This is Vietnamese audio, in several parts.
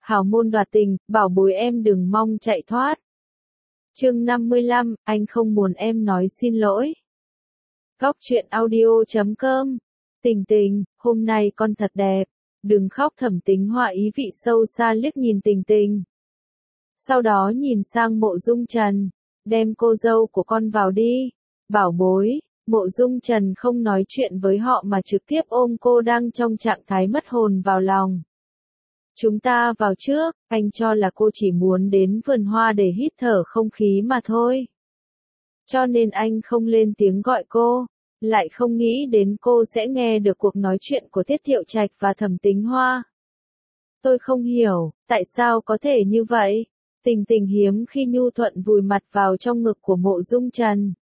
hào môn đoạt tình, bảo bối em đừng mong chạy thoát. Chương 55, anh không muốn em nói xin lỗi. Góc truyện audio.com. Tình Tình, hôm nay con thật đẹp. Đừng khóc. Thẩm Tính Hoa ý vị sâu xa liếc nhìn Tình Tình. Sau đó nhìn sang Mộ Dung Trần. Đem cô dâu của con vào đi. Bảo bối. Mộ Dung Trần không nói chuyện với họ mà trực tiếp ôm cô đang trong trạng thái mất hồn vào lòng. Chúng ta vào trước, anh cho là cô chỉ muốn đến vườn hoa để hít thở không khí mà thôi. Cho nên anh không lên tiếng gọi cô, lại không nghĩ đến cô sẽ nghe được cuộc nói chuyện của Tiết Thiệu Trạch và Thẩm Tính Hoa. Tôi không hiểu, tại sao có thể như vậy? Tình Tình hiếm khi nhu thuận vùi mặt vào trong ngực của Mộ Dung Trần.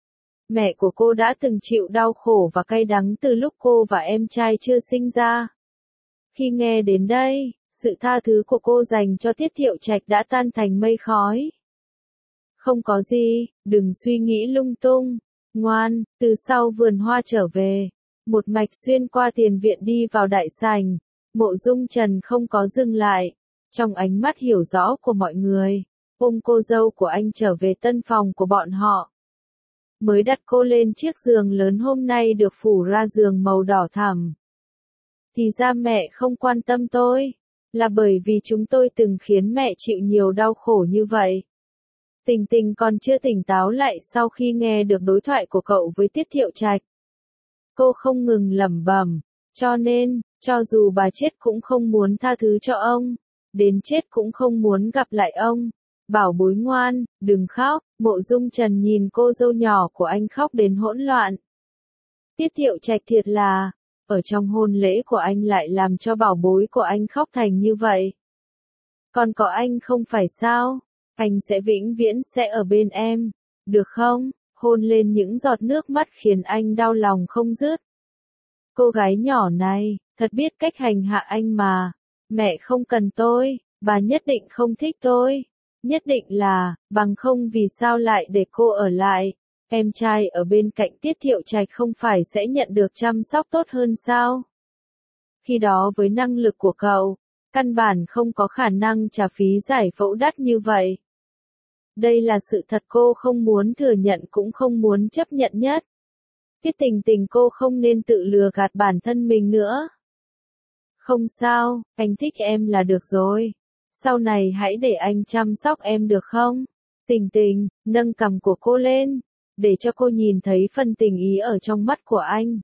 Mẹ của cô đã từng chịu đau khổ và cay đắng từ lúc cô và em trai chưa sinh ra. Khi nghe đến đây, sự tha thứ của cô dành cho Tiết Thiệu Trạch đã tan thành mây khói. Không có gì, đừng suy nghĩ lung tung. Ngoan, từ sau vườn hoa trở về. Một mạch xuyên qua tiền viện đi vào đại sảnh. Mộ Dung Trần không có dừng lại. Trong ánh mắt hiểu rõ của mọi người, ôm cô dâu của anh trở về tân phòng của bọn họ. Mới đặt cô lên chiếc giường lớn hôm nay được phủ ra giường màu đỏ thẳm. Thì ra mẹ không quan tâm tôi, là bởi vì chúng tôi từng khiến mẹ chịu nhiều đau khổ như vậy. Tình Tình còn chưa tỉnh táo lại sau khi nghe được đối thoại của cậu với Tiết Thiệu Trạch. Cô không ngừng lẩm bẩm, cho nên, cho dù bà chết cũng không muốn tha thứ cho ông, đến chết cũng không muốn gặp lại ông. Bảo bối ngoan, đừng khóc. Mộ Dung Trần nhìn cô dâu nhỏ của anh khóc đến hỗn loạn. Tiết Thiệu Trạch thiệt là, ở trong hôn lễ của anh lại làm cho bảo bối của anh khóc thành như vậy. Còn có anh không phải sao? Anh sẽ vĩnh viễn sẽ ở bên em, được không? Hôn lên những giọt nước mắt khiến anh đau lòng không dứt. Cô gái nhỏ này, thật biết cách hành hạ anh mà. Mẹ không cần tôi, bà nhất định không thích tôi. Nhất định là, bằng không vì sao lại để cô ở lại. Em trai ở bên cạnh Tiết Thiệu Trạch không phải sẽ nhận được chăm sóc tốt hơn sao? Khi đó với năng lực của cậu, căn bản không có khả năng trả phí giải phẫu đắt như vậy. Đây là sự thật cô không muốn thừa nhận cũng không muốn chấp nhận nhất. Tiết Tình Tình, cô không nên tự lừa gạt bản thân mình nữa. Không sao, anh thích em là được rồi. Sau này hãy để anh chăm sóc em được không? Tình Tình, nâng cằm của cô lên, để cho cô nhìn thấy phần tình ý ở trong mắt của anh.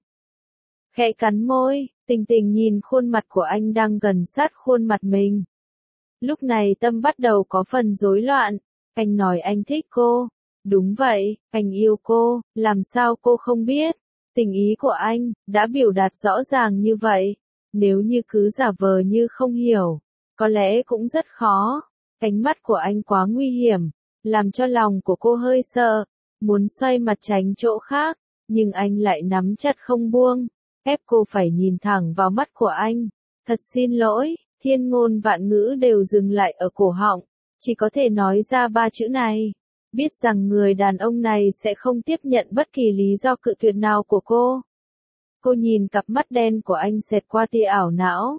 Khẽ cắn môi, Tình Tình nhìn khuôn mặt của anh đang gần sát khuôn mặt mình. Lúc này tâm bắt đầu có phần rối loạn. Anh nói anh thích cô. Đúng vậy, anh yêu cô, làm sao cô không biết? Tình ý của anh, đã biểu đạt rõ ràng như vậy. Nếu như cứ giả vờ như không hiểu, có lẽ cũng rất khó. Ánh mắt của anh quá nguy hiểm, làm cho lòng của cô hơi sợ, muốn xoay mặt tránh chỗ khác, nhưng anh lại nắm chặt không buông, ép cô phải nhìn thẳng vào mắt của anh. Thật xin lỗi, thiên ngôn vạn ngữ đều dừng lại ở cổ họng, chỉ có thể nói ra ba chữ này. Biết rằng người đàn ông này sẽ không tiếp nhận bất kỳ lý do cự tuyệt nào của cô. Cô nhìn cặp mắt đen của anh xẹt qua tia ảo não.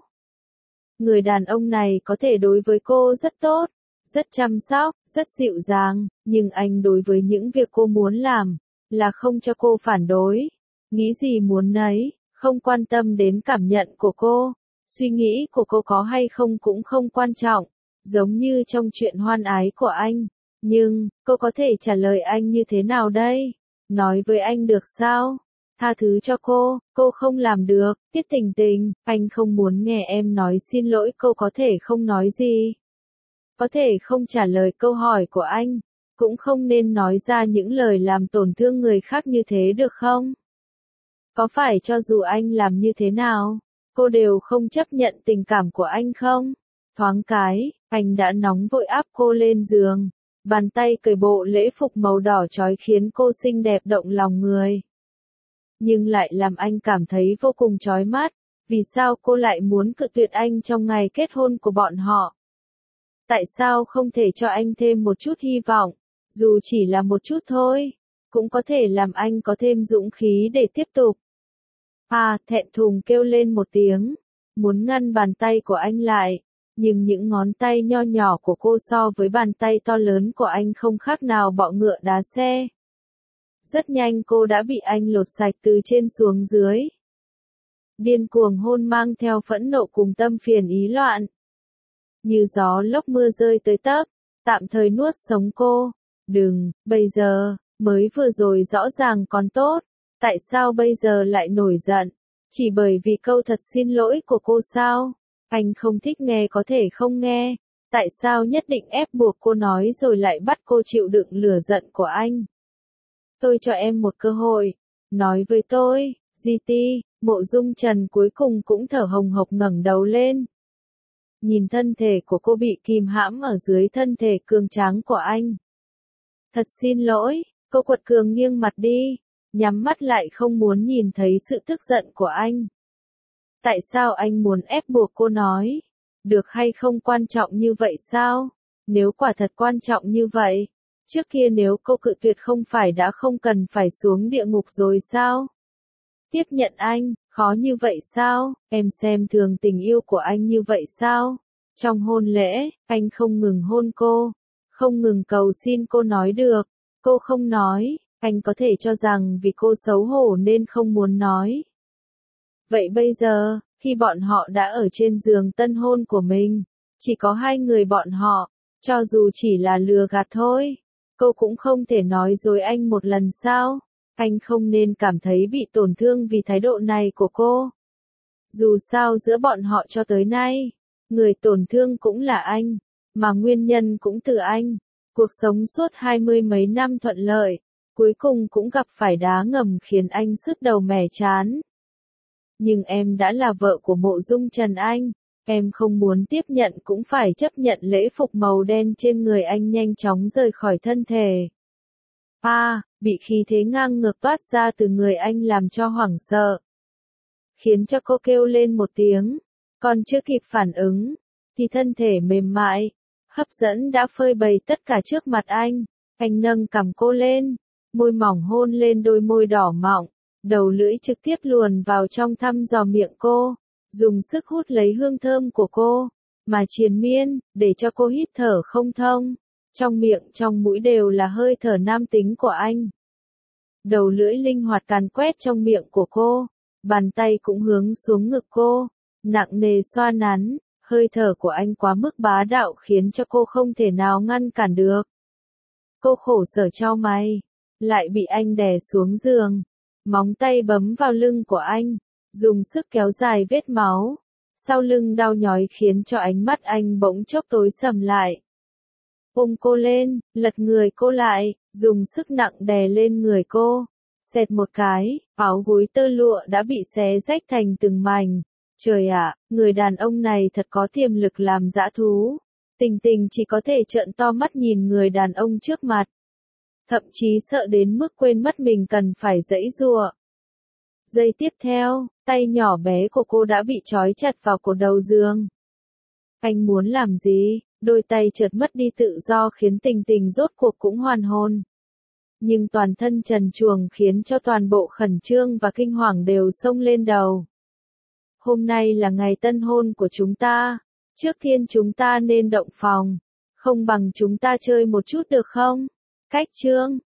Người đàn ông này có thể đối với cô rất tốt, rất chăm sóc, rất dịu dàng, nhưng anh đối với những việc cô muốn làm, là không cho cô phản đối. Nghĩ gì muốn nấy, không quan tâm đến cảm nhận của cô. Suy nghĩ của cô có hay không cũng không quan trọng, giống như trong chuyện hoan ái của anh. Nhưng, cô có thể trả lời anh như thế nào đây? Nói với anh được sao? Tha thứ cho cô không làm được. Tiết Tình Tình, anh không muốn nghe em nói xin lỗi, cô có thể không nói gì. Có thể không trả lời câu hỏi của anh, cũng không nên nói ra những lời làm tổn thương người khác như thế được không? Có phải cho dù anh làm như thế nào, cô đều không chấp nhận tình cảm của anh không? Thoáng cái, anh đã nóng vội áp cô lên giường, bàn tay cởi bộ lễ phục màu đỏ chói khiến cô xinh đẹp động lòng người. Nhưng lại làm anh cảm thấy vô cùng chói mắt, vì sao cô lại muốn cự tuyệt anh trong ngày kết hôn của bọn họ? Tại sao không thể cho anh thêm một chút hy vọng, dù chỉ là một chút thôi, cũng có thể làm anh có thêm dũng khí để tiếp tục. Thẹn thùng kêu lên một tiếng, muốn ngăn bàn tay của anh lại, Nhưng những ngón tay nho nhỏ của cô so với bàn tay to lớn của anh không khác nào bọ ngựa đá xe. Rất nhanh cô đã bị anh lột sạch từ trên xuống dưới. Điên cuồng hôn mang theo phẫn nộ cùng tâm phiền ý loạn. Như gió lốc mưa rơi tới tấp, tạm thời nuốt sống cô. Đừng, bây giờ, mới vừa rồi rõ ràng còn tốt. Tại sao bây giờ lại nổi giận? Chỉ bởi vì câu thật xin lỗi của cô sao? Anh không thích nghe có thể không nghe. Tại sao nhất định ép buộc cô nói rồi lại bắt cô chịu đựng lửa giận của anh? Tôi cho em một cơ hội. Nói với tôi, GT, Mộ Dung Trần cuối cùng cũng thở hồng hộc ngẩng đầu lên. Nhìn thân thể của cô bị kìm hãm ở dưới thân thể cường tráng của anh. Thật xin lỗi, cô quật cường nghiêng mặt đi, nhắm mắt lại không muốn nhìn thấy sự tức giận của anh. Tại sao anh muốn ép buộc cô nói? Được hay không quan trọng như vậy sao? Nếu quả thật quan trọng như vậy, trước kia nếu cô cự tuyệt không phải đã không cần phải xuống địa ngục rồi sao? Tiếp nhận anh, khó như vậy sao? Em xem thường tình yêu của anh như vậy sao? Trong hôn lễ, anh không ngừng hôn cô, không ngừng cầu xin cô nói được. Cô không nói, anh có thể cho rằng vì cô xấu hổ nên không muốn nói. Vậy bây giờ, khi bọn họ đã ở trên giường tân hôn của mình, chỉ có hai người bọn họ, cho dù chỉ là lừa gạt thôi, cô cũng không thể nói dối anh một lần sao? Anh không nên cảm thấy bị tổn thương vì thái độ này của cô. Dù sao giữa bọn họ cho tới nay, người tổn thương cũng là anh, mà nguyên nhân cũng từ anh. Cuộc sống suốt 20 mấy năm thuận lợi, cuối cùng cũng gặp phải đá ngầm khiến anh sứt đầu mẻ chán. Nhưng em đã là vợ của Mộ Dung Trần Anh, em không muốn tiếp nhận cũng phải chấp nhận lễ phục màu đen trên người anh nhanh chóng rời khỏi thân thể. Bị khí thế ngang ngược toát ra từ người anh làm cho hoảng sợ. Khiến cho cô kêu lên một tiếng, còn chưa kịp phản ứng, thì thân thể mềm mại, hấp dẫn đã phơi bày tất cả trước mặt anh. Anh nâng cằm cô lên, môi mỏng hôn lên đôi môi đỏ mọng, đầu lưỡi trực tiếp luồn vào trong thăm dò miệng cô, dùng sức hút lấy hương thơm của cô, mà triền miên, để cho cô hít thở không thông. Trong miệng trong mũi đều là hơi thở nam tính của anh. Đầu lưỡi linh hoạt càn quét trong miệng của cô, bàn tay cũng hướng xuống ngực cô, nặng nề xoa nắn, hơi thở của anh quá mức bá đạo khiến cho cô không thể nào ngăn cản được. Cô khổ sở chau mày, lại bị anh đè xuống giường, móng tay bấm vào lưng của anh, dùng sức kéo dài vết máu, sau lưng đau nhói khiến cho ánh mắt anh bỗng chốc tối sầm lại. Ôm cô lên, lật người cô lại, dùng sức nặng đè lên người cô. Xẹt một cái, áo gối tơ lụa đã bị xé rách thành từng mảnh. Trời ạ, người đàn ông này thật có tiềm lực làm dã thú. Tình Tình chỉ có thể trợn to mắt nhìn người đàn ông trước mặt. Thậm chí sợ đến mức quên mất mình cần phải giãy giụa. Giây tiếp theo, tay nhỏ bé của cô đã bị trói chặt vào cột đầu giường. Anh muốn làm gì? Đôi tay chợt mất đi tự do khiến Tình Tình rốt cuộc cũng hoàn hồn. Nhưng toàn thân trần truồng khiến cho toàn bộ khẩn trương và kinh hoàng đều xông lên đầu. Hôm nay là ngày tân hôn của chúng ta. Trước tiên chúng ta nên động phòng. Không bằng chúng ta chơi một chút được không? Cách chương